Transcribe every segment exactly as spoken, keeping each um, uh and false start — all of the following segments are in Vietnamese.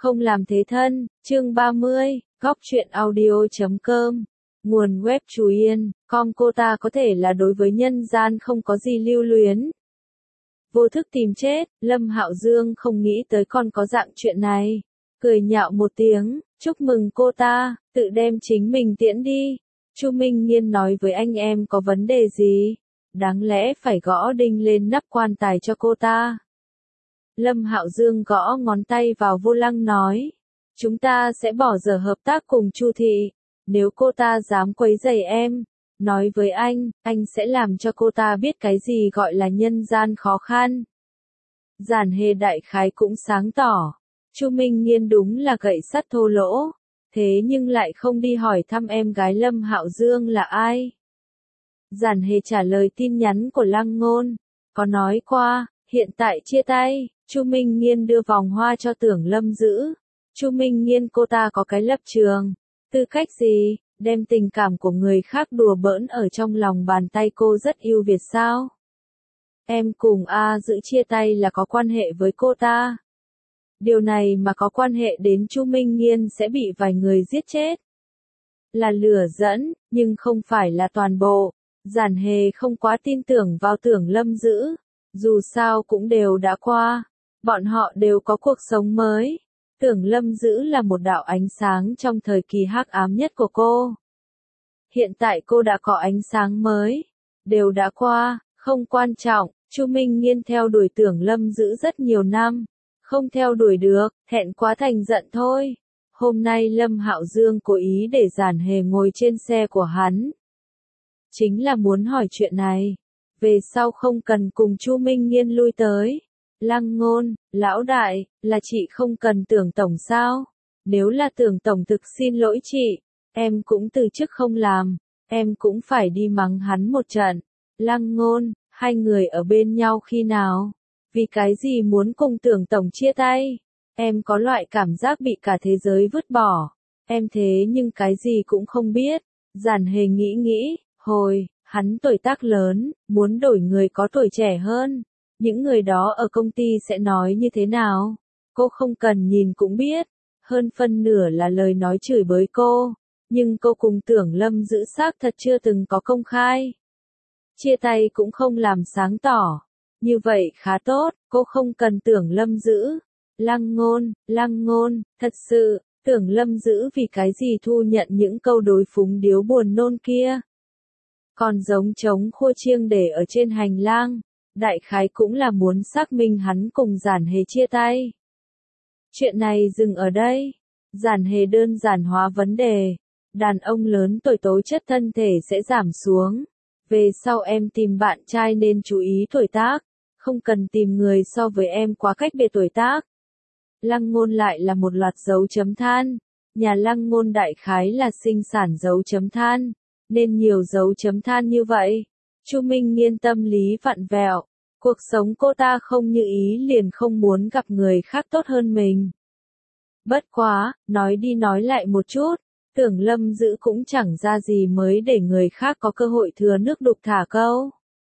Không làm thế thân, chương ba mươi, góc truyện audio chấm com. Nguồn web Chú Yên, com cô ta có thể là đối với nhân gian không có gì lưu luyến. Vô thức tìm chết, Lâm Hạo Dương không nghĩ tới còn có dạng chuyện này. Cười nhạo một tiếng, chúc mừng cô ta, tự đem chính mình tiễn đi. Chu Minh Nghiên nói với anh em có vấn đề gì? Đáng lẽ phải gõ đinh lên nắp quan tài cho cô ta. Lâm Hạo Dương gõ ngón tay vào vô lăng nói. Chúng ta sẽ bỏ dở hợp tác cùng Chu Thị. Nếu cô ta dám quấy rầy em, nói với anh, anh sẽ làm cho cô ta biết cái gì gọi là nhân gian khó khăn. Giản Hề đại khái cũng sáng tỏ. Chu Minh Nghiên đúng là gậy sắt thô lỗ. Thế nhưng lại không đi hỏi thăm em gái Lâm Hạo Dương là ai. Giản Hề trả lời tin nhắn của Lăng Ngôn. Có nói qua, hiện tại chia tay. Chu Minh Nghiên đưa vòng hoa cho Tưởng Lâm giữ. Chu Minh Nghiên cô ta có cái lập trường, tư cách gì, đem tình cảm của người khác đùa bỡn ở trong lòng bàn tay cô rất yêu Việt sao? Em cùng A Dữ chia tay là có quan hệ với cô ta. Điều này mà có quan hệ đến Chu Minh Nghiên sẽ bị vài người giết chết. Là lửa dẫn, nhưng không phải là toàn bộ. Giản Hề không quá tin tưởng vào Tưởng Lâm giữ. Dù sao cũng đều đã qua. Bọn họ đều có cuộc sống mới. Tưởng Lâm giữ là một đạo ánh sáng trong thời kỳ hắc ám nhất của cô. Hiện tại cô đã có ánh sáng mới. Đều đã qua, không quan trọng. Chu Minh Nghiên theo đuổi Tưởng Lâm giữ rất nhiều năm. Không theo đuổi được, thẹn quá thành giận thôi. Hôm nay Lâm Hạo Dương cố ý để Giản Hề ngồi trên xe của hắn. Chính là muốn hỏi chuyện này. Về sau không cần cùng Chu Minh Nghiên lui tới. Lăng Ngôn, lão đại, là chị không cần Tưởng tổng sao? Nếu là Tưởng tổng thực xin lỗi chị, em cũng từ chức không làm, em cũng phải đi mắng hắn một trận. Lăng Ngôn, hai người ở bên nhau khi nào? Vì cái gì muốn cùng Tưởng tổng chia tay? Em có loại cảm giác bị cả thế giới vứt bỏ. Em thế nhưng cái gì cũng không biết. Giản Hề nghĩ nghĩ, hồi, hắn tuổi tác lớn, muốn đổi người có tuổi trẻ hơn. Những người đó ở công ty sẽ nói như thế nào? Cô không cần nhìn cũng biết. Hơn phân nửa là lời nói chửi bới cô. Nhưng cô cùng Tưởng Lâm giữ xác thật chưa từng có công khai. Chia tay cũng không làm sáng tỏ. Như vậy khá tốt, cô không cần Tưởng Lâm giữ. Lăng Ngôn, Lăng Ngôn, thật sự, Tưởng Lâm giữ vì cái gì thu nhận những câu đối phúng điếu buồn nôn kia. Còn giống trống khua chiêng để ở trên hành lang. Đại khái cũng là muốn xác minh hắn cùng Giản Hề chia tay. Chuyện này dừng ở đây. Giản Hề đơn giản hóa vấn đề. Đàn ông lớn tuổi tố chất thân thể sẽ giảm xuống. Về sau em tìm bạn trai nên chú ý tuổi tác. Không cần tìm người so với em quá cách biệt tuổi tác. Lăng Ngôn lại là một loạt dấu chấm than. Nhà Lăng Ngôn đại khái là sinh sản dấu chấm than. Nên nhiều dấu chấm than như vậy. Chu Minh Nghiên tâm lý vặn vẹo. Cuộc sống cô ta không như ý liền không muốn gặp người khác tốt hơn mình. Bất quá, nói đi nói lại một chút, Tưởng Lâm giữ cũng chẳng ra gì mới để người khác có cơ hội thừa nước đục thả câu.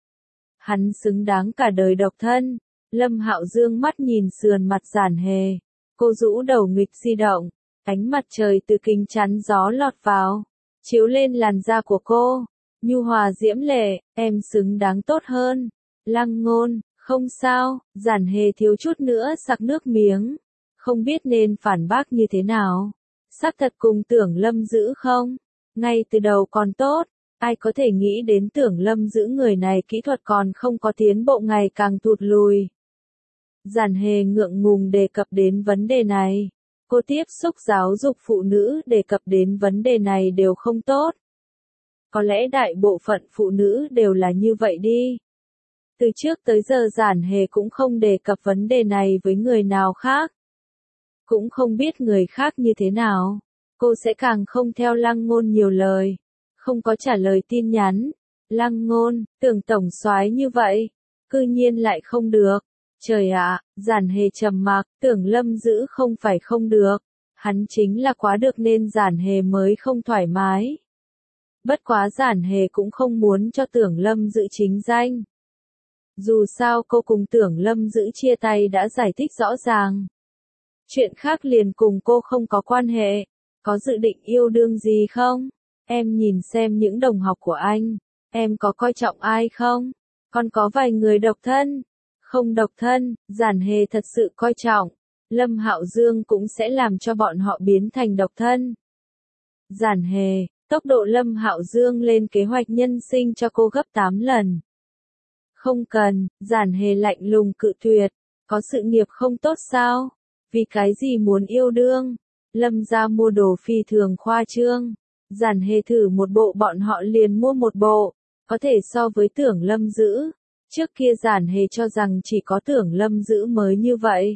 Hắn xứng đáng cả đời độc thân. Lâm Hạo Dương mắt nhìn sườn mặt Giản Hề. Cô rũ đầu nghịch di động. Ánh mặt trời từ kính chắn gió lọt vào. Chiếu lên làn da của cô. Nhu hòa diễm lệ, em xứng đáng tốt hơn. Lăng Ngôn, không sao, Giản Hề thiếu chút nữa sặc nước miếng. Không biết nên phản bác như thế nào. Xác thật cùng Tưởng Lâm giữ không? Ngay từ đầu còn tốt, ai có thể nghĩ đến Tưởng Lâm giữ người này kỹ thuật còn không có tiến bộ ngày càng tụt lùi. Giản Hề ngượng ngùng đề cập đến vấn đề này. Cô tiếp xúc giáo dục phụ nữ đề cập đến vấn đề này đều không tốt. Có lẽ đại bộ phận phụ nữ đều là như vậy đi. Từ trước tới giờ Giản Hề cũng không đề cập vấn đề này với người nào khác. Cũng không biết người khác như thế nào. Cô sẽ càng không theo Lăng Ngôn nhiều lời. Không có trả lời tin nhắn. Lăng Ngôn, Tưởng tổng soái như vậy. Cư nhiên lại không được. Trời ạ, Giản Hề trầm mặc, Tưởng Lâm giữ không phải không được. Hắn chính là quá được nên Giản Hề mới không thoải mái. Bất quá Giản Hề cũng không muốn cho Tưởng Lâm giữ chính danh. Dù sao cô cùng Tưởng Lâm giữ chia tay đã giải thích rõ ràng. Chuyện khác liền cùng cô không có quan hệ. Có dự định yêu đương gì không? Em nhìn xem những đồng học của anh. Em có coi trọng ai không? Còn có vài người độc thân. Không độc thân, Giản Hề thật sự coi trọng. Lâm Hạo Dương cũng sẽ làm cho bọn họ biến thành độc thân. Giản Hề, tốc độ Lâm Hạo Dương lên kế hoạch nhân sinh cho cô gấp tám lần. Không cần, Giản Hề lạnh lùng cự tuyệt. Có sự nghiệp không tốt sao? Vì cái gì muốn yêu đương? Lâm gia mua đồ phi thường khoa trương. Giản Hề thử một bộ bọn họ liền mua một bộ. Có thể so với Tưởng Lâm Dữ. Trước kia Giản Hề cho rằng chỉ có Tưởng Lâm Dữ mới như vậy.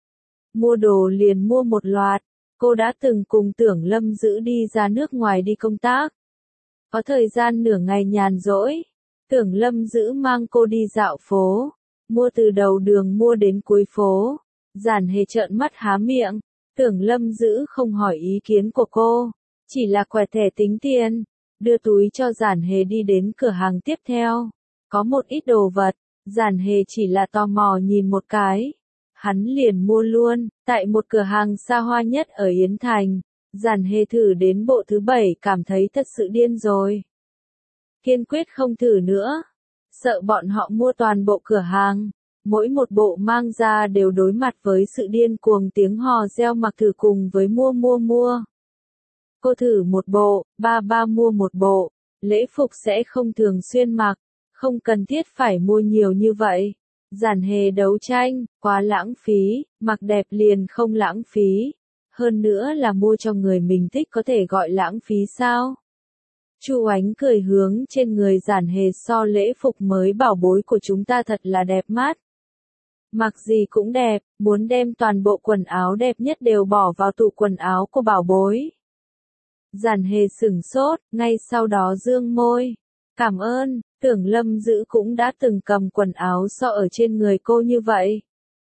Mua đồ liền mua một loạt. Cô đã từng cùng Tưởng Lâm Dữ đi ra nước ngoài đi công tác. Có thời gian nửa ngày nhàn rỗi. Tưởng Lâm Dữ mang cô đi dạo phố. Mua từ đầu đường mua đến cuối phố. Giản Hề trợn mắt há miệng. Tưởng Lâm Dữ không hỏi ý kiến của cô. Chỉ là quẹt thẻ tính tiền. Đưa túi cho Giản Hề đi đến cửa hàng tiếp theo. Có một ít đồ vật. Giản Hề chỉ là tò mò nhìn một cái. Hắn liền mua luôn. Tại một cửa hàng xa hoa nhất ở Yến Thành. Giản Hề thử đến bộ thứ bảy cảm thấy thật sự điên rồi. Kiên quyết không thử nữa. Sợ bọn họ mua toàn bộ cửa hàng. Mỗi một bộ mang ra đều đối mặt với sự điên cuồng tiếng hò reo mặc thử cùng với mua mua mua. Cô thử một bộ, ba ba mua một bộ. Lễ phục sẽ không thường xuyên mặc. Không cần thiết phải mua nhiều như vậy. Giản Hề đấu tranh, quá lãng phí, mặc đẹp liền không lãng phí. Hơn nữa là mua cho người mình thích có thể gọi lãng phí sao? Chu Ánh cười hướng trên người Giản Hề so lễ phục mới bảo bối của chúng ta thật là đẹp mắt. Mặc gì cũng đẹp, muốn đem toàn bộ quần áo đẹp nhất đều bỏ vào tủ quần áo của bảo bối. Giản Hề sửng sốt, ngay sau đó dương môi. Cảm ơn, Tưởng Lâm Dữ cũng đã từng cầm quần áo so ở trên người cô như vậy.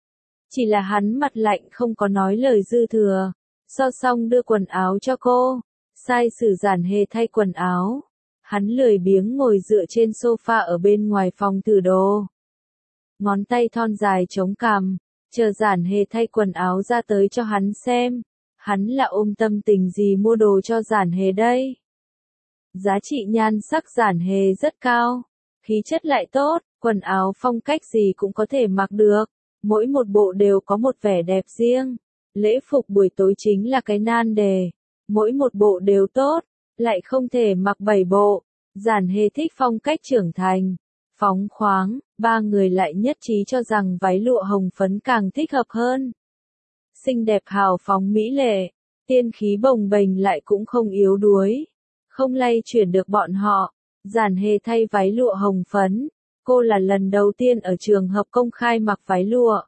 Chỉ là hắn mặt lạnh không có nói lời dư thừa. So xong đưa quần áo cho cô. Sai sử Giản Hề thay quần áo. Hắn lười biếng ngồi dựa trên sofa ở bên ngoài phòng thử đồ. Ngón tay thon dài chống cằm, chờ Giản Hề thay quần áo ra tới cho hắn xem. Hắn là ôm tâm tình gì mua đồ cho Giản Hề đây? Giá trị nhan sắc Giản Hề rất cao, khí chất lại tốt, quần áo phong cách gì cũng có thể mặc được. Mỗi một bộ đều có một vẻ đẹp riêng. Lễ phục buổi tối chính là cái nan đề. Mỗi một bộ đều tốt, lại không thể mặc bảy bộ. Giản Hề thích phong cách trưởng thành, phóng khoáng, ba người lại nhất trí cho rằng váy lụa hồng phấn càng thích hợp hơn. Xinh đẹp hào phóng mỹ lệ, tiên khí bồng bềnh lại cũng không yếu đuối, không lay chuyển được bọn họ. Giản Hề thay váy lụa hồng phấn, cô là lần đầu tiên ở trường học công khai mặc váy lụa.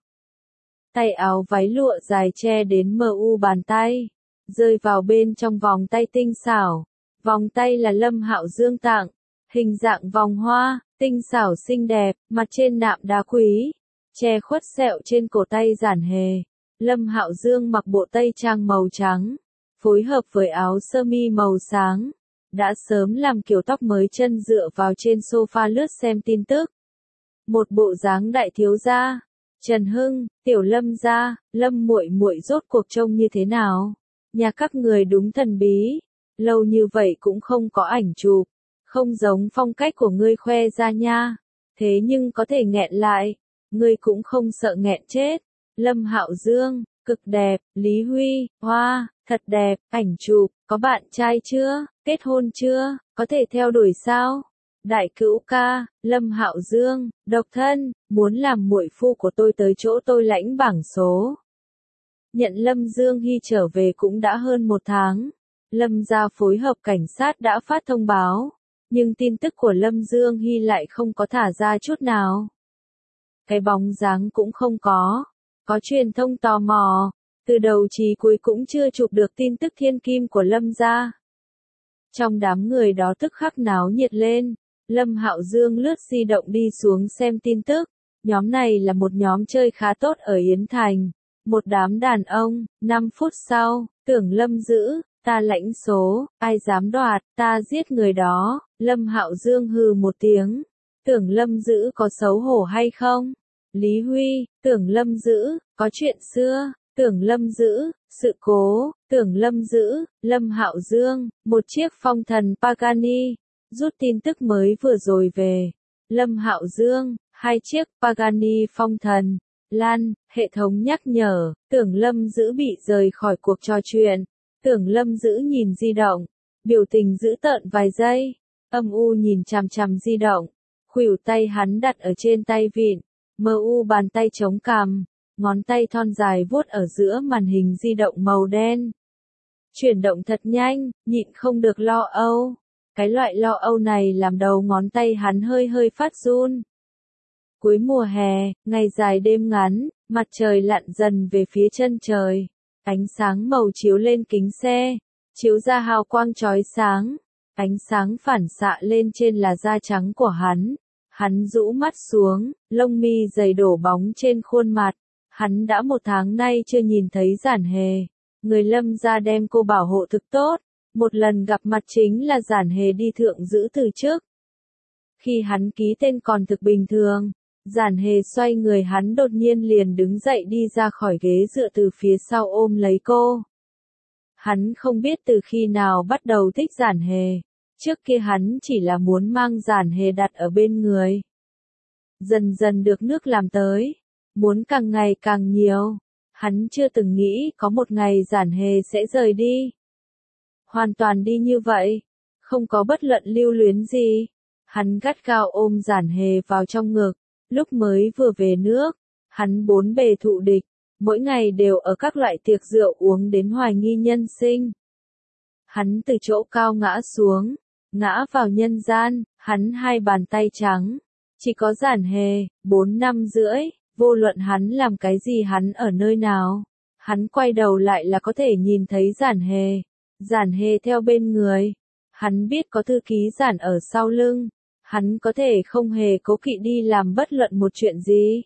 Tay áo váy lụa dài che đến mờ u bàn tay, rơi vào bên trong vòng tay tinh xảo. Vòng tay là Lâm Hạo Dương tặng, hình dạng vòng hoa, tinh xảo xinh đẹp, mặt trên nạm đá quý, che khuất sẹo trên cổ tay Giản Hề. Lâm Hạo Dương mặc bộ tây trang màu trắng, phối hợp với áo sơ mi màu sáng, đã sớm làm kiểu tóc mới chân dựa vào trên sofa lướt xem tin tức. Một bộ dáng đại thiếu gia. Trần Hưng, Tiểu Lâm gia, Lâm muội muội rốt cuộc trông như thế nào? Nhà các người đúng thần bí, lâu như vậy cũng không có ảnh chụp, không giống phong cách của ngươi khoe ra nha. Thế nhưng có thể nghẹn lại, ngươi cũng không sợ nghẹn chết. Lâm Hạo Dương, cực đẹp, Lý Huy, hoa, thật đẹp, ảnh chụp, có bạn trai chưa, kết hôn chưa, có thể theo đuổi sao? Đại cữu ca, Lâm Hạo Dương, độc thân, muốn làm muội phu của tôi tới chỗ tôi lãnh bảng số. Nhận Lâm Dương Hy trở về cũng đã hơn một tháng. Lâm gia phối hợp cảnh sát đã phát thông báo, nhưng tin tức của Lâm Dương Hy lại không có thả ra chút nào. Cái bóng dáng cũng không có. Có truyền thông tò mò, từ đầu chí cuối cũng chưa chụp được tin tức thiên kim của Lâm gia. Trong đám người đó tức khắc náo nhiệt lên. Lâm Hạo Dương lướt di động đi xuống xem tin tức. Nhóm này là một nhóm chơi khá tốt ở Yến Thành. Một đám đàn ông. năm phút sau, Tưởng Lâm Dữ, ta lãnh số, ai dám đoạt, ta giết người đó. Lâm Hạo Dương hừ một tiếng. Tưởng Lâm Dữ có xấu hổ hay không? Lý Huy, Tưởng Lâm Dữ, có chuyện xưa, Tưởng Lâm giữ, sự cố, Tưởng Lâm giữ, Lâm Hạo Dương, một chiếc phong thần Pagani, rút tin tức mới vừa rồi về. Lâm Hạo Dương, hai chiếc Pagani phong thần, Lan, hệ thống nhắc nhở, Tưởng Lâm giữ bị rời khỏi cuộc trò chuyện. Tưởng Lâm giữ nhìn di động, biểu tình dữ tợn vài giây, âm u nhìn chằm chằm di động, khuỷu tay hắn đặt ở trên tay vịn, mờ u bàn tay chống cằm, ngón tay thon dài vuốt ở giữa màn hình di động màu đen. Chuyển động thật nhanh, nhịn không được lo âu. Cái loại lo âu này làm đầu ngón tay hắn hơi hơi phát run. Cuối mùa hè, ngày dài đêm ngắn, mặt trời lặn dần về phía chân trời. Ánh sáng màu chiếu lên kính xe, chiếu ra hào quang chói sáng. Ánh sáng phản xạ lên trên là da trắng của hắn. Hắn rũ mắt xuống, lông mi dày đổ bóng trên khuôn mặt. Hắn đã một tháng nay chưa nhìn thấy Giản Hề. Người Lâm gia đem cô bảo hộ thực tốt. Một lần gặp mặt chính là Giản Hề đi thượng giữ từ trước. Khi hắn ký tên còn thực bình thường, Giản Hề xoay người hắn đột nhiên liền đứng dậy đi ra khỏi ghế dựa từ phía sau ôm lấy cô. Hắn không biết từ khi nào bắt đầu thích Giản Hề. Trước kia hắn chỉ là muốn mang Giản Hề đặt ở bên người. Dần dần được nước làm tới. Muốn càng ngày càng nhiều. Hắn chưa từng nghĩ có một ngày Giản Hề sẽ rời đi. Hoàn toàn đi như vậy. Không có bất luận lưu luyến gì. Hắn gắt gao ôm Giản Hề vào trong ngực. Lúc mới vừa về nước, hắn bốn bề thụ địch. Mỗi ngày đều ở các loại tiệc rượu uống đến hoài nghi nhân sinh. Hắn từ chỗ cao ngã xuống. Ngã vào nhân gian, hắn hai bàn tay trắng. Chỉ có Giản Hề, bốn năm rưỡi. Vô luận hắn làm cái gì hắn ở nơi nào. Hắn quay đầu lại là có thể nhìn thấy Giản Hề. Giản Hề theo bên người. Hắn biết có thư ký Giản ở sau lưng. Hắn có thể không hề cố kỵ đi làm bất luận một chuyện gì.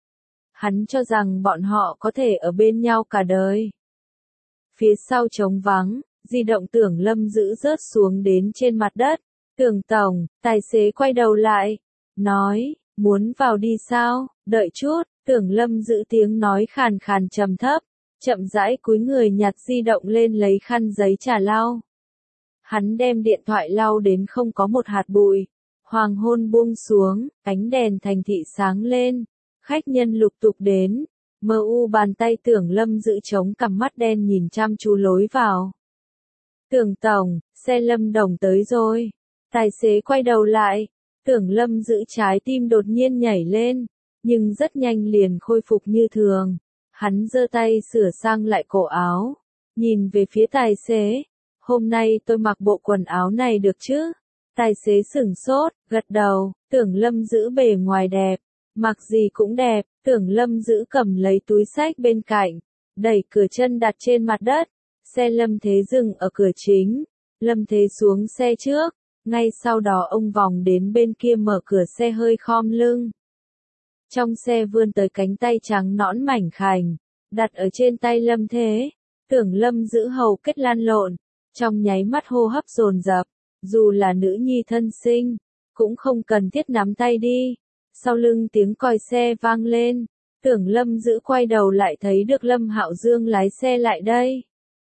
Hắn cho rằng bọn họ có thể ở bên nhau cả đời. Phía sau trống vắng, di động Tưởng Lâm giữ rớt xuống đến trên mặt đất. Tưởng tổng, tài xế quay đầu lại. Nói, muốn vào đi sao, đợi chút, Tưởng Lâm giữ tiếng nói khàn khàn trầm thấp. Chậm rãi cúi người nhặt di động lên lấy khăn giấy trà lau. Hắn đem điện thoại lau đến không có một hạt bụi. Hoàng hôn buông xuống, ánh đèn thành thị sáng lên. Khách nhân lục tục đến. Mờ u bàn tay Tưởng Lâm giữ chống cằm mắt đen nhìn chăm chú lối vào. Tưởng tổng, xe Lâm Đồng tới rồi. Tài xế quay đầu lại. Tưởng Lâm giữ trái tim đột nhiên nhảy lên. Nhưng rất nhanh liền khôi phục như thường. Hắn giơ tay sửa sang lại cổ áo. Nhìn về phía tài xế. Hôm nay tôi mặc bộ quần áo này được chứ? Tài xế sửng sốt, gật đầu. Tưởng Lâm giữ bề ngoài đẹp. Mặc gì cũng đẹp. Tưởng Lâm giữ cầm lấy túi xách bên cạnh. Đẩy cửa chân đặt trên mặt đất. Xe Lâm Thế dừng ở cửa chính. Lâm Thế xuống xe trước. Ngay sau đó ông vòng đến bên kia mở cửa xe hơi khom lưng. Trong xe vươn tới cánh tay trắng nõn mảnh khảnh, đặt ở trên tay Lâm Thế. Tưởng Lâm giữ hầu kết lan lộn, trong nháy mắt hô hấp dồn dập, dù là nữ nhi thân sinh, cũng không cần thiết nắm tay đi. Sau lưng tiếng còi xe vang lên, Tưởng Lâm giữ quay đầu lại thấy được Lâm Hạo Dương lái xe lại đây.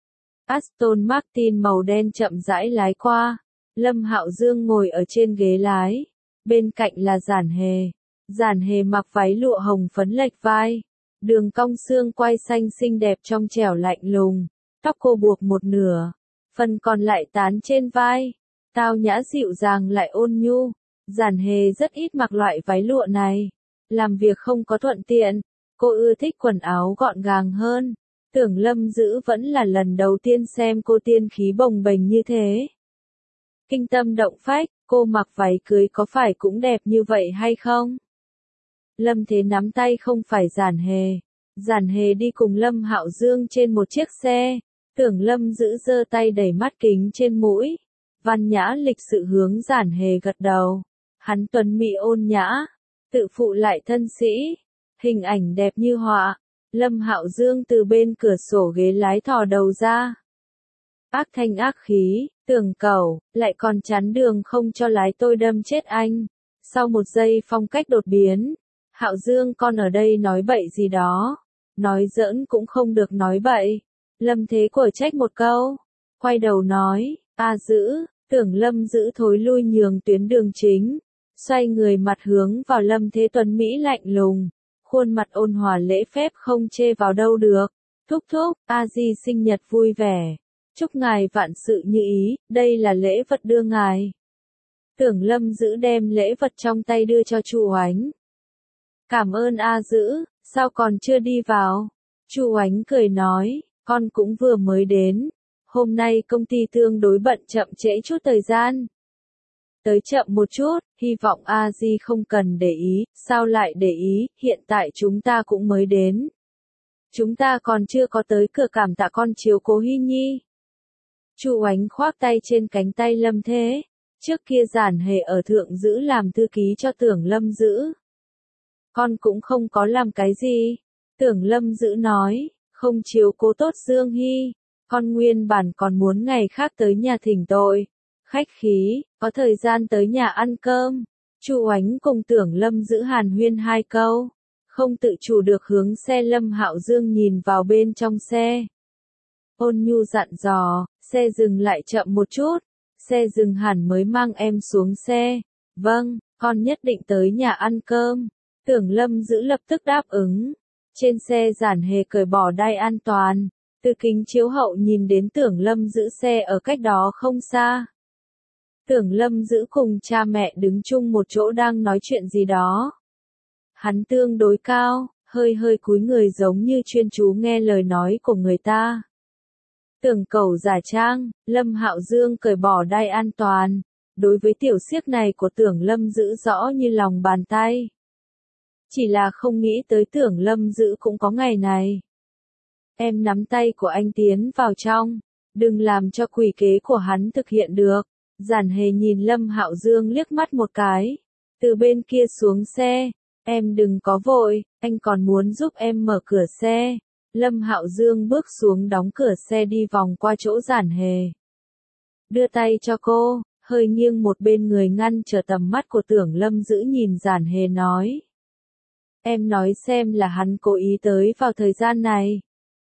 Aston Martin màu đen chậm rãi lái qua, Lâm Hạo Dương ngồi ở trên ghế lái, bên cạnh là Giản Hề. Giản Hề mặc váy lụa hồng phấn lệch vai, đường cong xương quai xanh xinh đẹp trong trẻo lạnh lùng, tóc cô buộc một nửa, phần còn lại tán trên vai, tao nhã dịu dàng lại ôn nhu. Giản Hề rất ít mặc loại váy lụa này, làm việc không có thuận tiện, cô ưa thích quần áo gọn gàng hơn. Tưởng Lâm giữ vẫn là lần đầu tiên xem cô tiên khí bồng bềnh như thế. Kinh tâm động phách, cô mặc váy cưới có phải cũng đẹp như vậy hay không? Lâm Thế nắm tay không phải Giản Hề. Giản Hề đi cùng Lâm Hạo Dương trên một chiếc xe. Tưởng Lâm giữ giơ tay đẩy mắt kính trên mũi. Văn nhã lịch sự hướng Giản Hề gật đầu. Hắn tuấn mỹ ôn nhã, tự phụ lại thân sĩ, hình ảnh đẹp như họa. Lâm Hạo Dương từ bên cửa sổ ghế lái thò đầu ra. Ác thanh ác khí, Tưởng cẩu, lại còn chắn đường không cho lái tôi đâm chết anh. Sau một giây phong cách đột biến. Hạo Dương con ở đây nói bậy gì đó. nói giỡn cũng không được nói bậy. Lâm Thế quở trách một câu, quay đầu nói, a Dữ, Tưởng Lâm Dữ thối lui nhường tuyến đường chính, xoay người mặt hướng vào Lâm Thế tuấn Mỹ lạnh lùng, khuôn mặt ôn hòa lễ phép không chê vào đâu được. Thúc thúc, a Di sinh nhật vui vẻ, chúc ngài vạn sự như ý, đây là lễ vật đưa ngài. Tưởng Lâm Dữ đem lễ vật trong tay đưa cho Chu Oánh. Cảm ơn a Dữ, sao còn chưa đi vào? Chu Oánh cười nói, con cũng vừa mới đến, hôm nay công ty tương đối bận chậm trễ chút thời gian. Tới chậm một chút, hy vọng a Di không cần để ý, sao lại để ý, hiện tại chúng ta cũng mới đến. Chúng ta còn chưa có tới cửa cảm tạ con chiếu cố Hy Nhi. Chu Oánh khoác tay trên cánh tay Lâm Thế, trước kia Giản Hề ở Thượng Dữ làm thư ký cho Tưởng Lâm Dữ. Con cũng không có làm cái gì. Tưởng Lâm Dữ nói, không chiếu cố tốt Dương Hy, con nguyên bản còn muốn ngày khác tới nhà thỉnh tội. Khách khí, có thời gian tới nhà ăn cơm. Chu Oánh cùng Tưởng Lâm Dữ hàn huyên hai câu, không tự chủ được hướng xe Lâm Hạo Dương nhìn vào bên trong xe. Ôn nhu dặn dò, xe dừng lại chậm một chút, xe dừng hẳn mới mang em xuống xe. Vâng, con nhất định tới nhà ăn cơm. Tưởng Lâm Dữ lập tức đáp ứng. Trên xe Giản Hề cởi bỏ đai an toàn, từ kính chiếu hậu nhìn đến Tưởng Lâm Dữ xe ở cách đó không xa. Tưởng Lâm Dữ cùng cha mẹ đứng chung một chỗ đang nói chuyện gì đó. Hắn tương đối cao, hơi hơi cúi người giống như chuyên chú nghe lời nói của người ta. Tưởng Cẩu giả trang, Lâm Hạo Dương cởi bỏ đai an toàn, đối với tiểu xiếc này của Tưởng Lâm Dữ rõ như lòng bàn tay. Chỉ là không nghĩ tới Tưởng Lâm Dữ cũng có ngày này. Em nắm tay của anh tiến vào trong, đừng làm cho quỷ kế của hắn thực hiện được. Giản Hề nhìn Lâm Hạo Dương liếc mắt một cái, từ bên kia xuống xe, em đừng có vội, anh còn muốn giúp em mở cửa xe. Lâm Hạo Dương bước xuống đóng cửa xe đi vòng qua chỗ Giản Hề. Đưa tay cho cô, hơi nghiêng một bên người ngăn trở tầm mắt của Tưởng Lâm Dữ nhìn Giản Hề nói. Em nói xem là hắn cố ý tới vào thời gian này,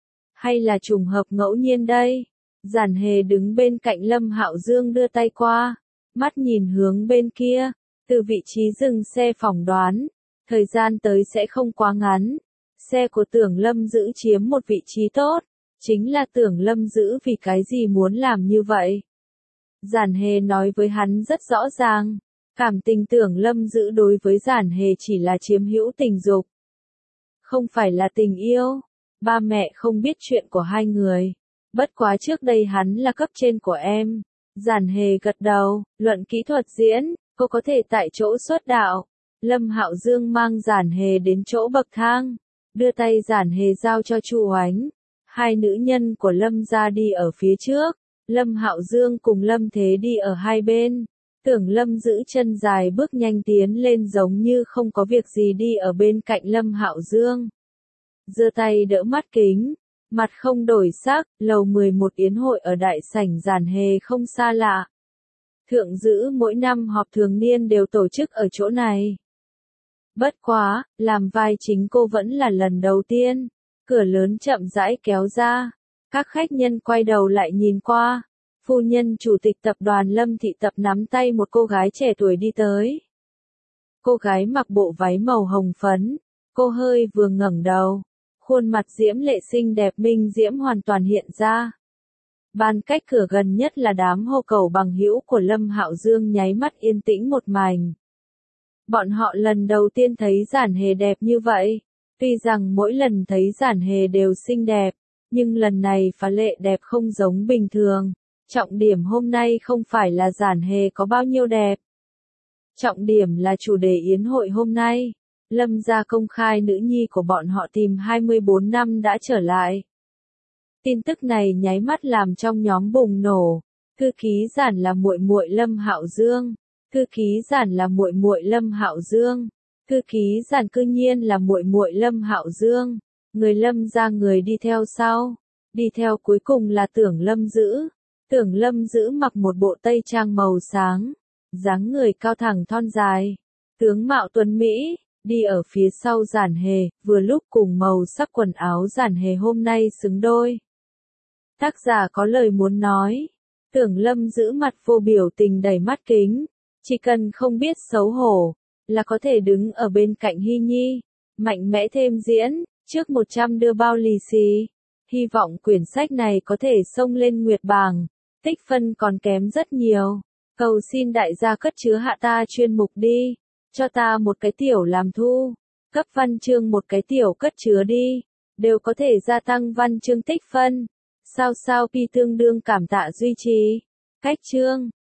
hay là trùng hợp ngẫu nhiên đây? Giản Hề đứng bên cạnh Lâm Hạo Dương đưa tay qua, mắt nhìn hướng bên kia, từ vị trí dừng xe phỏng đoán, thời gian tới sẽ không quá ngắn. Xe của Tưởng Lâm Dữ chiếm một vị trí tốt, chính là Tưởng Lâm Dữ vì cái gì muốn làm như vậy. Giản Hề nói với hắn rất rõ ràng, cảm tình Tưởng Lâm Dữ đối với Giản Hề chỉ là chiếm hữu tình dục, không phải là tình yêu. Ba mẹ không biết chuyện của hai người. Bất quá trước đây hắn là cấp trên của em. Giản Hề gật đầu, luận kỹ thuật diễn, cô có thể tại chỗ xuất đạo. Lâm Hạo Dương mang Giản Hề đến chỗ bậc thang, đưa tay Giản Hề giao cho Chu Oánh. Hai nữ nhân của Lâm gia đi ở phía trước, Lâm Hạo Dương cùng Lâm Thế đi ở hai bên. Tưởng Lâm Dữ chân dài bước nhanh tiến lên giống như không có việc gì đi ở bên cạnh Lâm Hạo Dương. Giơ tay đỡ mắt kính, mặt không đổi sắc, lầu mười một yến hội ở đại sảnh Giản Hề không xa lạ. Thượng Dữ mỗi năm họp thường niên đều tổ chức ở chỗ này. Bất quá, làm vai chính cô vẫn là lần đầu tiên. Cửa lớn chậm rãi kéo ra, các khách nhân quay đầu lại nhìn qua. Phu nhân chủ tịch tập đoàn Lâm Thị Tập nắm tay một cô gái trẻ tuổi đi tới. Cô gái mặc bộ váy màu hồng phấn, cô hơi vừa ngẩng đầu, khuôn mặt diễm lệ xinh đẹp minh diễm hoàn toàn hiện ra. Bàn cách cửa gần nhất là đám hô cầu bằng hữu của Lâm Hạo Dương nháy mắt yên tĩnh một mảnh. Bọn họ lần đầu tiên thấy Giản Hề đẹp như vậy. Tuy rằng mỗi lần thấy Giản Hề đều xinh đẹp, nhưng lần này phá lệ đẹp không giống bình thường. Trọng điểm hôm nay không phải là Giản Hề có bao nhiêu đẹp. Trọng điểm là chủ đề yến hội hôm nay. Lâm gia công khai nữ nhi của bọn họ tìm hai mươi bốn năm đã trở lại. Tin tức này nháy mắt làm trong nhóm bùng nổ. Thư ký Giản là muội muội Lâm Hạo Dương. Thư ký Giản là muội muội Lâm Hạo Dương. Thư ký Giản cư nhiên là muội muội Lâm Hạo Dương. Người Lâm gia người đi theo sau. Đi theo cuối cùng là Tưởng Lâm Dữ. Tưởng Lâm Dữ mặc một bộ tây trang màu sáng, dáng người cao thẳng thon dài, tướng mạo tuấn mỹ, đi ở phía sau Giản Hề, vừa lúc cùng màu sắc quần áo Giản Hề hôm nay xứng đôi. Tác giả có lời muốn nói. Tưởng Lâm giữ mặt vô biểu tình đầy mắt kính, chỉ cần không biết xấu hổ, là có thể đứng ở bên cạnh Hy Nhi, mạnh mẽ thêm diễn, trước một trăm đưa bao lì xì. Hy vọng quyển sách này có thể xông lên nguyệt bảng, tích phân còn kém rất nhiều. Cầu xin đại gia cất chứa hạ ta chuyên mục đi, cho ta một cái tiểu làm thu, cấp văn chương một cái tiểu cất chứa đi, đều có thể gia tăng văn chương tích phân. Sao sao pi tương đương cảm tạ duy trì. Cách chương